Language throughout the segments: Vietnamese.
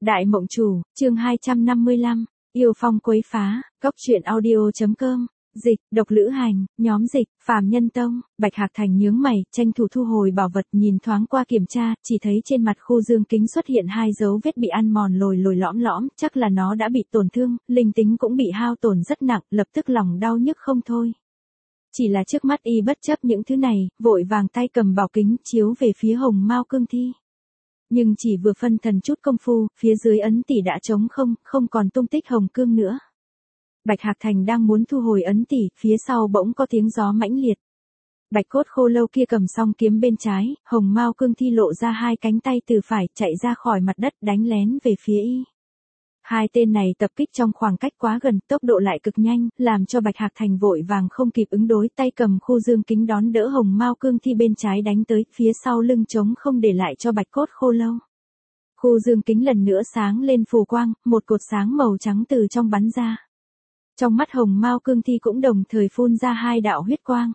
Đại Mộng Chủ, chương 255, Yêu Phong Quấy Phá, Góc Truyện Audio.com, Dịch, Độc Lữ Hành, nhóm dịch, Phàm Nhân Tông. Bạch Hạc Thành nhướng mày, tranh thủ thu hồi bảo vật, nhìn thoáng qua kiểm tra, chỉ thấy trên mặt khu dương kính xuất hiện 2 dấu vết bị ăn mòn lồi lồi lõm lõm, chắc là nó đã bị tổn thương, linh tính cũng bị hao tổn rất nặng, lập tức lòng đau nhức không thôi. Chỉ là trước mắt y bất chấp những thứ này, vội vàng tay cầm bảo kính chiếu về phía Hồng Mao Cương Thi. Nhưng chỉ vừa phân thần chút công phu, phía dưới ấn tỷ đã trống không, không còn tung tích Hồng Cương nữa. Bạch Hạc Thành đang muốn thu hồi ấn tỷ, phía sau bỗng có tiếng gió mãnh liệt. Bạch Cốt Khô Lâu kia cầm song kiếm bên trái, Hồng Mao Cương Thi lộ ra 2 cánh tay từ phải, chạy ra khỏi mặt đất đánh lén về phía y. 2 tên này tập kích trong khoảng cách quá gần, tốc độ lại cực nhanh, làm cho Bạch Hạc Thành vội vàng không kịp ứng đối, tay cầm khu dương kính đón đỡ Hồng Mao Cương Thi bên trái đánh tới, phía sau lưng trống không để lại cho Bạch Cốt Khô Lâu. Khu dương kính lần nữa sáng lên phù quang, một cột sáng màu trắng từ trong bắn ra. Trong mắt Hồng Mao Cương Thi cũng đồng thời phun ra 2 đạo huyết quang.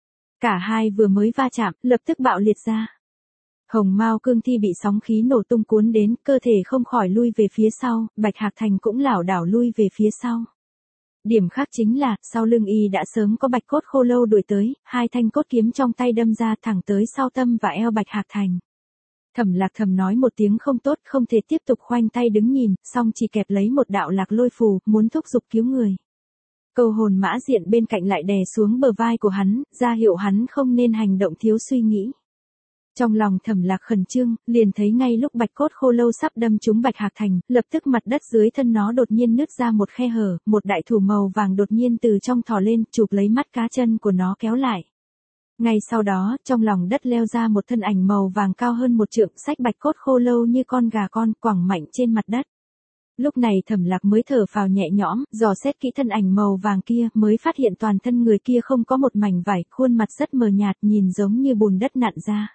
Cả hai vừa mới va chạm, lập tức bạo liệt ra. Hồng Mao Cương Thi bị sóng khí nổ tung cuốn đến, cơ thể không khỏi lui về phía sau, Bạch Hạc Thành cũng lảo đảo lui về phía sau. Điểm khác chính là, sau lưng y đã sớm có Bạch Cốt Khô Lâu đuổi tới, 2 thanh cốt kiếm trong tay đâm ra thẳng tới sau tâm và eo Bạch Hạc Thành. Thẩm Lạc thầm nói một tiếng không tốt, không thể tiếp tục khoanh tay đứng nhìn, song chỉ kẹp lấy một đạo lạc lôi phù, muốn thúc giục cứu người. Câu hồn mã diện bên cạnh lại đè xuống bờ vai của hắn, ra hiệu hắn không nên hành động thiếu suy nghĩ. Trong lòng Thẩm Lạc khẩn trương, liền thấy ngay lúc Bạch Cốt Khô Lâu sắp đâm trúng Bạch Hạc Thành, lập tức mặt đất dưới thân nó đột nhiên nứt ra một khe hở, một đại thủ màu vàng đột nhiên từ trong thò lên, chụp lấy mắt cá chân của nó kéo lại. Ngay sau đó, trong lòng đất leo ra một thân ảnh màu vàng cao hơn 1 trượng, xách Bạch Cốt Khô Lâu như con gà con, quẳng mạnh trên mặt đất. Lúc này Thẩm Lạc mới thở phào nhẹ nhõm, dò xét kỹ thân ảnh màu vàng kia, mới phát hiện toàn thân người kia không có một mảnh vải, khuôn mặt rất mờ nhạt, nhìn giống như bùn đất nặn ra.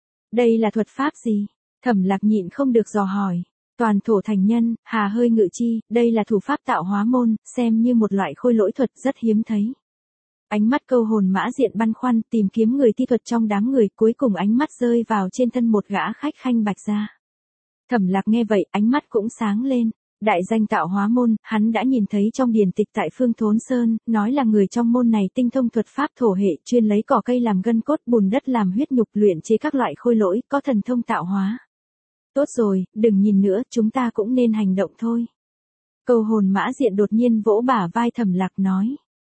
Đây là thuật pháp gì? Thẩm Lạc nhịn không được dò hỏi. Toàn thổ thành nhân, hà hơi ngự chi, đây là thủ pháp tạo hóa môn, xem như một loại khôi lỗi thuật rất hiếm thấy. Ánh mắt câu hồn mã diện băn khoăn, tìm kiếm người thi thuật trong đám người, cuối cùng ánh mắt rơi vào trên thân một gã khách khanh Bạch gia. Thẩm Lạc nghe vậy, ánh mắt cũng sáng lên. Đại danh tạo hóa môn, hắn đã nhìn thấy trong điển tịch tại Phương Thốn Sơn, nói là người trong môn này tinh thông thuật pháp thổ hệ, chuyên lấy cỏ cây làm gân cốt, bùn đất làm huyết nhục, luyện chế các loại khôi lỗi, có thần thông tạo hóa. Tốt rồi, đừng nhìn nữa, chúng ta cũng nên hành động thôi. Câu hồn mã diện đột nhiên vỗ bả vai Thẩm Lạc nói.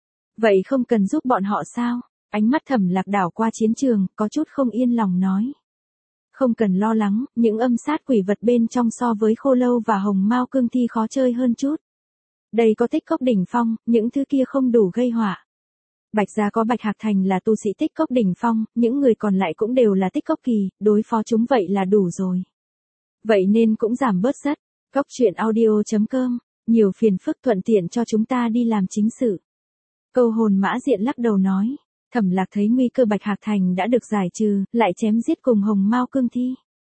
Vậy không cần giúp bọn họ sao? Ánh mắt Thẩm Lạc đảo qua chiến trường, có chút không yên lòng nói. Không cần lo lắng, những âm sát quỷ vật bên trong so với Khô Lâu và Hồng Mao Cương Thi khó chơi hơn chút. Đây có tích cốc đỉnh phong, những thứ kia không đủ gây họa. Bạch gia có Bạch Hạc Thành là tu sĩ tích cốc đỉnh phong, những người còn lại cũng đều là tích cốc kỳ, đối phó chúng vậy là đủ rồi. Vậy nên cũng giảm bớt rất. Góc Truyện Audio.com, nhiều phiền phức thuận tiện cho chúng ta đi làm chính sự. Câu hồn mã diện lắc đầu nói. Thẩm Lạc thấy nguy cơ Bạch Hạc Thành đã được giải trừ, lại chém giết cùng Hồng Mao Cương Thi.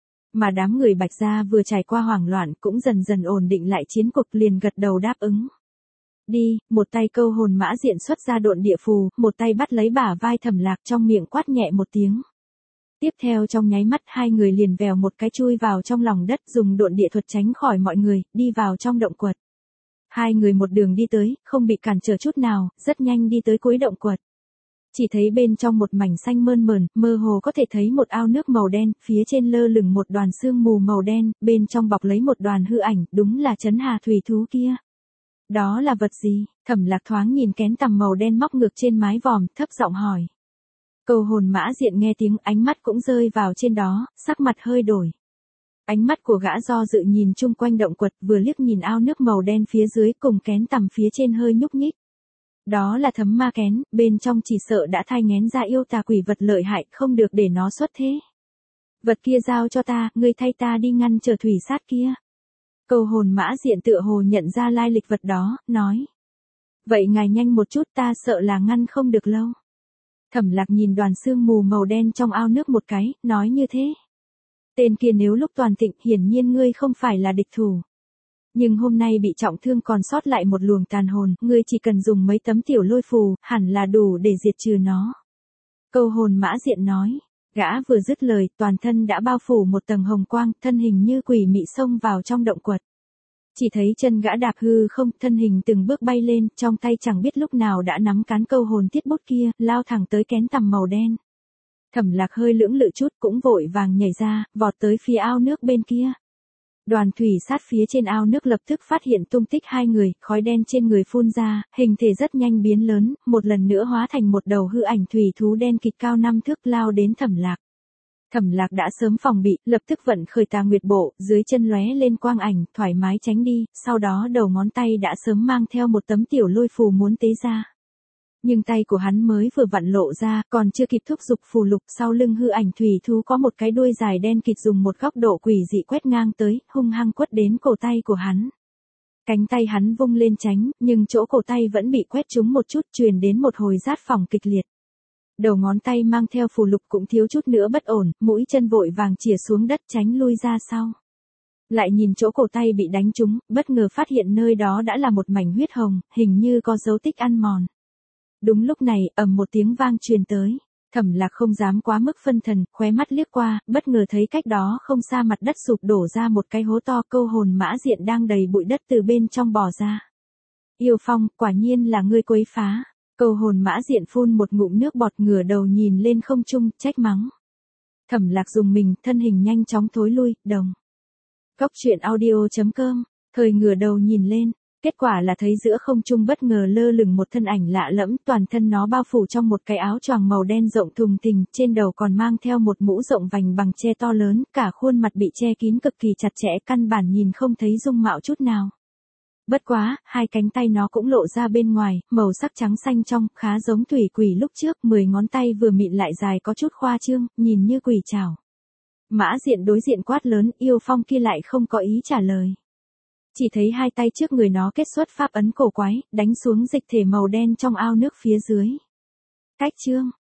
Mà đám người Bạch gia vừa trải qua hoảng loạn cũng dần dần ổn định lại chiến cuộc, liền gật đầu đáp ứng. Đi, một tay câu hồn mã diện xuất ra độn địa phù, một tay bắt lấy bả vai Thẩm Lạc, trong miệng quát nhẹ một tiếng. Tiếp theo trong nháy mắt 2 người liền vèo một cái chui vào trong lòng đất, dùng độn địa thuật tránh khỏi mọi người, đi vào trong động quật. 2 người một đường đi tới, không bị cản trở chút nào, rất nhanh đi tới cuối động quật. Chỉ thấy bên trong một mảnh xanh mơn mởn, mơ hồ có thể thấy một ao nước màu đen, phía trên lơ lửng một đoàn sương mù màu đen, bên trong bọc lấy một đoàn hư ảnh, đúng là Trấn Hà thủy thú kia. Đó là vật gì? Thẩm Lạc thoáng nhìn kén tằm màu đen móc ngược trên mái vòm, thấp giọng hỏi. Câu hồn mã diện nghe tiếng, ánh mắt cũng rơi vào trên đó, sắc mặt hơi đổi. Ánh mắt của gã do dự nhìn chung quanh động quật, vừa liếc nhìn ao nước màu đen phía dưới cùng kén tằm phía trên hơi nhúc nhích. Đó là thấm ma kén, bên trong chỉ sợ đã thai nghén ra yêu tà quỷ vật lợi hại, không được để nó xuất thế. Vật kia giao cho ta, ngươi thay ta đi ngăn trở thủy sát kia. Câu hồn mã diện tựa hồ nhận ra lai lịch vật đó, nói. Vậy ngài nhanh một chút, ta sợ là ngăn không được lâu. Thẩm Lạc nhìn đoàn sương mù màu đen trong ao nước một cái, nói như thế. Tên kia nếu lúc toàn thịnh, hiển nhiên ngươi không phải là địch thủ. Nhưng hôm nay bị trọng thương còn sót lại một luồng tàn hồn, ngươi chỉ cần dùng mấy tấm tiểu lôi phù, hẳn là đủ để diệt trừ nó. Câu hồn mã diện nói, gã vừa dứt lời, toàn thân đã bao phủ một tầng hồng quang, thân hình như quỷ mị xông vào trong động quật. Chỉ thấy chân gã đạp hư không, thân hình từng bước bay lên, trong tay chẳng biết lúc nào đã nắm cán câu hồn thiết bút kia, lao thẳng tới kén tằm màu đen. Thẩm Lạc hơi lưỡng lự chút cũng vội vàng nhảy ra, vọt tới phía ao nước bên kia. Đoàn thủy sát phía trên ao nước lập tức phát hiện tung tích hai người, khói đen trên người phun ra, hình thể rất nhanh biến lớn, một lần nữa hóa thành một đầu hư ảnh thủy thú đen kịt cao 5 thước lao đến Thẩm Lạc. Thẩm Lạc đã sớm phòng bị, lập tức vận khởi Tà Nguyệt Bộ, dưới chân lóe lên quang ảnh, thoải mái tránh đi, sau đó đầu ngón tay đã sớm mang theo một tấm tiểu lôi phù muốn tế ra. Nhưng tay của hắn mới vừa vặn lộ ra, còn chưa kịp thúc giục phù lục, sau lưng hư ảnh thủy thú có một cái đuôi dài đen kịt dùng một góc độ quỷ dị quét ngang tới, hung hăng quất đến cổ tay của hắn. Cánh tay hắn vung lên tránh, nhưng chỗ cổ tay vẫn bị quét trúng một chút, truyền đến một hồi rát phỏng kịch liệt. Đầu ngón tay mang theo phù lục cũng thiếu chút nữa bất ổn, mũi chân vội vàng chìa xuống đất tránh lui ra sau. Lại nhìn chỗ cổ tay bị đánh trúng, bất ngờ phát hiện nơi đó đã là một mảnh huyết hồng, hình như có dấu tích ăn mòn. Đúng lúc này, ầm một tiếng vang truyền tới. Thẩm Lạc không dám quá mức phân thần, khóe mắt liếc qua, bất ngờ thấy cách đó không xa mặt đất sụp đổ ra một cái hố to, câu hồn mã diện đang đầy bụi đất từ bên trong bò ra. Yêu Phong, quả nhiên là ngươi quấy phá. Câu hồn mã diện phun một ngụm nước bọt, ngửa đầu nhìn lên không trung, trách mắng. Thẩm Lạc dùng mình, thân hình nhanh chóng thối lui, đồng. Cốc truyện audio.com, thời ngửa đầu nhìn lên. Kết quả là thấy giữa không trung bất ngờ lơ lửng một thân ảnh lạ lẫm, toàn thân nó bao phủ trong một cái áo choàng màu đen rộng thùng thình, trên đầu còn mang theo một mũ rộng vành bằng tre to lớn, cả khuôn mặt bị che kín cực kỳ chặt chẽ, căn bản nhìn không thấy dung mạo chút nào. Bất quá, hai cánh tay nó cũng lộ ra bên ngoài, màu sắc trắng xanh trong, khá giống thủy quỷ lúc trước, 10 ngón tay vừa mịn lại dài có chút khoa trương, nhìn như quỷ trảo. Mã diện đối diện quát lớn, Yêu Phong kia lại không có ý trả lời. Chỉ thấy hai tay trước người nó kết xuất pháp ấn cổ quái, đánh xuống dịch thể màu đen trong ao nước phía dưới. Cách chương